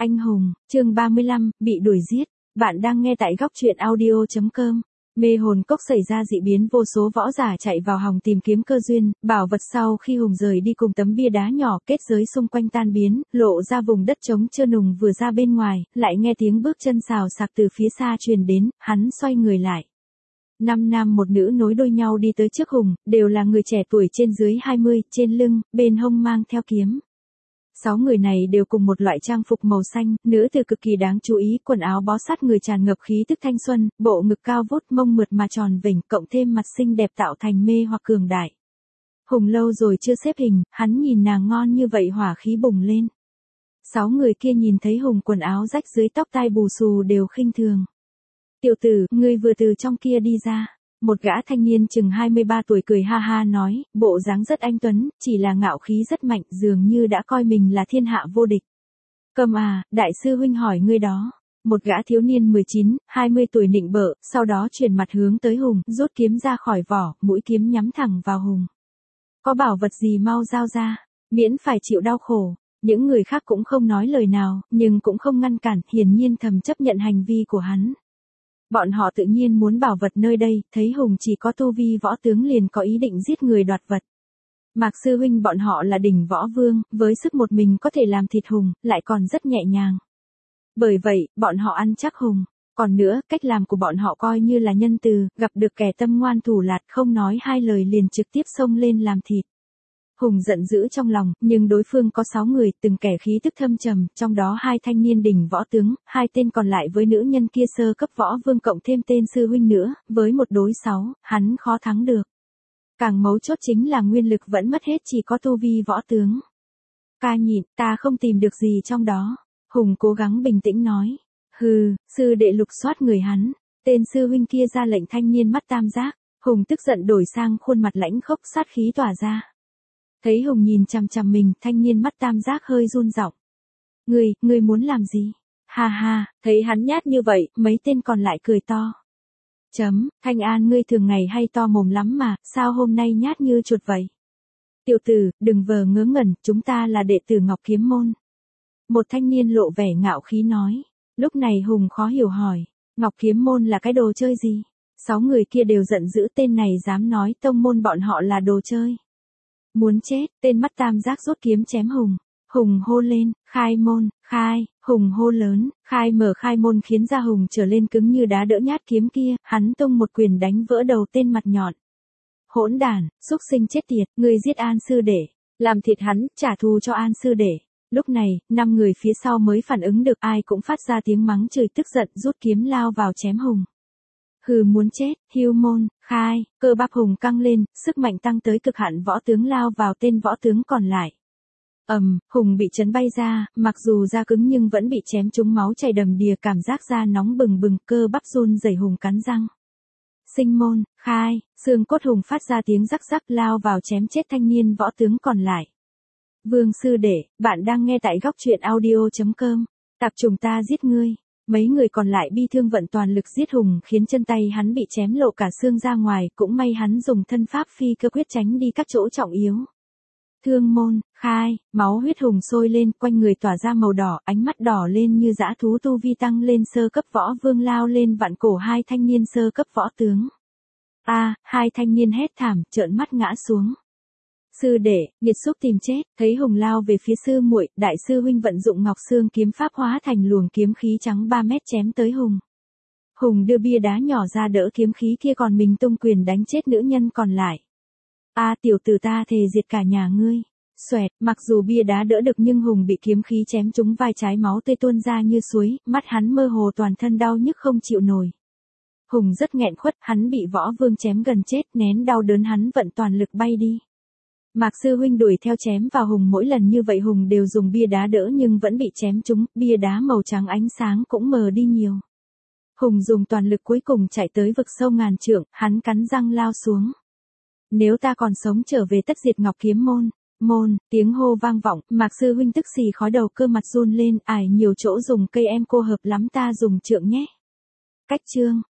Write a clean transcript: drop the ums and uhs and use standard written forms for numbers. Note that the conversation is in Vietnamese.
Anh hùng, chương 35, bị đuổi giết. Bạn đang nghe tại góc truyện audio.com. Mê hồn cốc xảy ra dị biến, vô số võ giả chạy vào hòng tìm kiếm cơ duyên, bảo vật. Sau khi Hùng rời đi cùng tấm bia đá nhỏ, kết giới xung quanh tan biến, lộ ra vùng đất trống trơn. Hùng vừa ra bên ngoài, lại nghe tiếng bước chân xào xạc từ phía xa truyền đến, hắn xoay người lại. 5 nam một nữ nối đuôi nhau đi tới trước Hùng, đều là người trẻ tuổi trên dưới 20, trên lưng, bên hông mang theo kiếm. 6 người này đều cùng một loại trang phục màu xanh, nữ tử cực kỳ đáng chú ý, quần áo bó sát người tràn ngập khí tức thanh xuân, bộ ngực cao vút, mông mượt mà tròn vểnh, cộng thêm mặt xinh đẹp tạo thành mê hoặc cường đại. Hùng lâu rồi chưa xếp hình, hắn nhìn nàng ngon như vậy hỏa khí bùng lên. 6 người kia nhìn thấy Hùng quần áo rách dưới, tóc tai bù xù đều khinh thường. Tiểu tử, ngươi vừa từ trong kia đi ra. Một gã thanh niên chừng 23 tuổi cười ha ha nói, bộ dáng rất anh tuấn, chỉ là ngạo khí rất mạnh, dường như đã coi mình là thiên hạ vô địch. Cầm à, đại sư huynh hỏi ngươi đó. Một gã thiếu niên 19, 20 tuổi nịnh bợ, sau đó chuyển mặt hướng tới Hùng, rút kiếm ra khỏi vỏ, mũi kiếm nhắm thẳng vào Hùng. Có bảo vật gì mau giao ra, miễn phải chịu đau khổ. Những người khác cũng không nói lời nào, nhưng cũng không ngăn cản, hiển nhiên thầm chấp nhận hành vi của hắn. Bọn họ tự nhiên muốn bảo vật nơi đây, thấy Hùng chỉ có tu vi võ tướng liền có ý định giết người đoạt vật. Mạc sư huynh bọn họ là đỉnh võ vương, với sức một mình có thể làm thịt Hùng, lại còn rất nhẹ nhàng. Bởi vậy, bọn họ ăn chắc Hùng. Còn nữa, cách làm của bọn họ coi như là nhân từ, gặp được kẻ tâm ngoan thủ lạt không nói hai lời liền trực tiếp xông lên làm thịt. Hùng giận dữ trong lòng, nhưng đối phương có 6 người, từng kẻ khí tức thâm trầm, trong đó 2 thanh niên đỉnh võ tướng, 2 tên còn lại với nữ nhân kia sơ cấp võ vương cộng thêm tên sư huynh nữa, với một đối 6, hắn khó thắng được. Càng mấu chốt chính là nguyên lực vẫn mất hết, chỉ có tu vi võ tướng. Ca nhịn, ta không tìm được gì trong đó. Hùng cố gắng bình tĩnh nói. Hừ, sư đệ lục soát người hắn. Tên sư huynh kia ra lệnh thanh niên mắt tam giác. Hùng tức giận đổi sang khuôn mặt lãnh khốc, sát khí tỏa ra. Thấy Hùng nhìn chằm chằm mình, thanh niên mắt tam giác hơi run giọng. Ngươi muốn làm gì? Ha ha, thấy hắn nhát như vậy, mấy tên còn lại cười to. Thanh An ngươi thường ngày hay to mồm lắm mà, sao hôm nay nhát như chuột vậy? Tiểu tử, đừng vờ ngớ ngẩn, chúng ta là đệ tử Ngọc Kiếm Môn. Một thanh niên lộ vẻ ngạo khí nói. Lúc này Hùng khó hiểu hỏi, Ngọc Kiếm Môn là cái đồ chơi gì? 6 người kia đều giận dữ, tên này dám nói tông môn bọn họ là đồ chơi. Muốn chết, tên mắt tam giác rút kiếm chém Hùng. Hùng hô lên, khai môn, khai. Hùng hô lớn, khai môn khiến da Hùng trở lên cứng như đá đỡ nhát kiếm kia, hắn tung một quyền đánh vỡ đầu tên mặt nhọn. Hỗn đản, xúc sinh chết tiệt, ngươi giết An sư đệ, làm thịt hắn, trả thù cho An sư đệ. Lúc này, 5 người phía sau mới phản ứng được, ai cũng phát ra tiếng mắng chửi tức giận, rút kiếm lao vào chém Hùng. Hừ muốn chết, hưu môn, khai, cơ bắp Hùng căng lên, sức mạnh tăng tới cực hạn, võ tướng lao vào tên võ tướng còn lại. Hùng bị chấn bay ra, mặc dù da cứng nhưng vẫn bị chém trúng, máu chảy đầm đìa, cảm giác da nóng bừng bừng, cơ bắp run rẩy. Hùng cắn răng. Sinh môn, khai, xương cốt Hùng phát ra tiếng rắc rắc, lao vào chém chết thanh niên võ tướng còn lại. Vương sư đệ, bạn đang nghe tại góc truyện audio.com. Tạp trùng ta giết ngươi. Mấy người còn lại bi thương vận toàn lực giết Hùng, khiến chân tay hắn bị chém lộ cả xương ra ngoài, cũng may hắn dùng thân pháp phi cơ quyết tránh đi các chỗ trọng yếu. Thương môn, khai, máu huyết Hùng sôi lên, quanh người tỏa ra màu đỏ, ánh mắt đỏ lên như dã thú, tu vi tăng lên sơ cấp võ vương, lao lên vặn cổ 2 thanh niên sơ cấp võ tướng. 2 thanh niên hét thảm, trợn mắt ngã xuống. Sư đệ, nghiệt xúc tìm chết, thấy Hùng lao về phía sư muội, đại sư huynh vận dụng Ngọc Xương kiếm pháp hóa thành luồng kiếm khí trắng 3 mét chém tới Hùng. Hùng đưa bia đá nhỏ ra đỡ kiếm khí kia, còn mình tung quyền đánh chết nữ nhân còn lại. Tiểu tử ta thề diệt cả nhà ngươi. Xoẹt, mặc dù bia đá đỡ được nhưng Hùng bị kiếm khí chém trúng vai trái, máu tươi tuôn ra như suối, mắt hắn mơ hồ, toàn thân đau nhức không chịu nổi. Hùng rất nghẹn khuất, hắn bị võ vương chém gần chết, nén đau đớn hắn vận toàn lực bay đi. Mạc sư huynh đuổi theo chém vào Hùng, mỗi lần như vậy Hùng đều dùng bia đá đỡ nhưng vẫn bị chém trúng, bia đá màu trắng ánh sáng cũng mờ đi nhiều. Hùng dùng toàn lực cuối cùng chạy tới vực sâu ngàn trượng, hắn cắn răng lao xuống. Nếu ta còn sống trở về tất diệt Ngọc Kiếm Môn, tiếng hô vang vọng, Mạc sư huynh tức xì khói đầu, cơ mặt run lên, ải nhiều chỗ dùng cây em cô hợp lắm, ta dùng trượng nhé. Cách chương.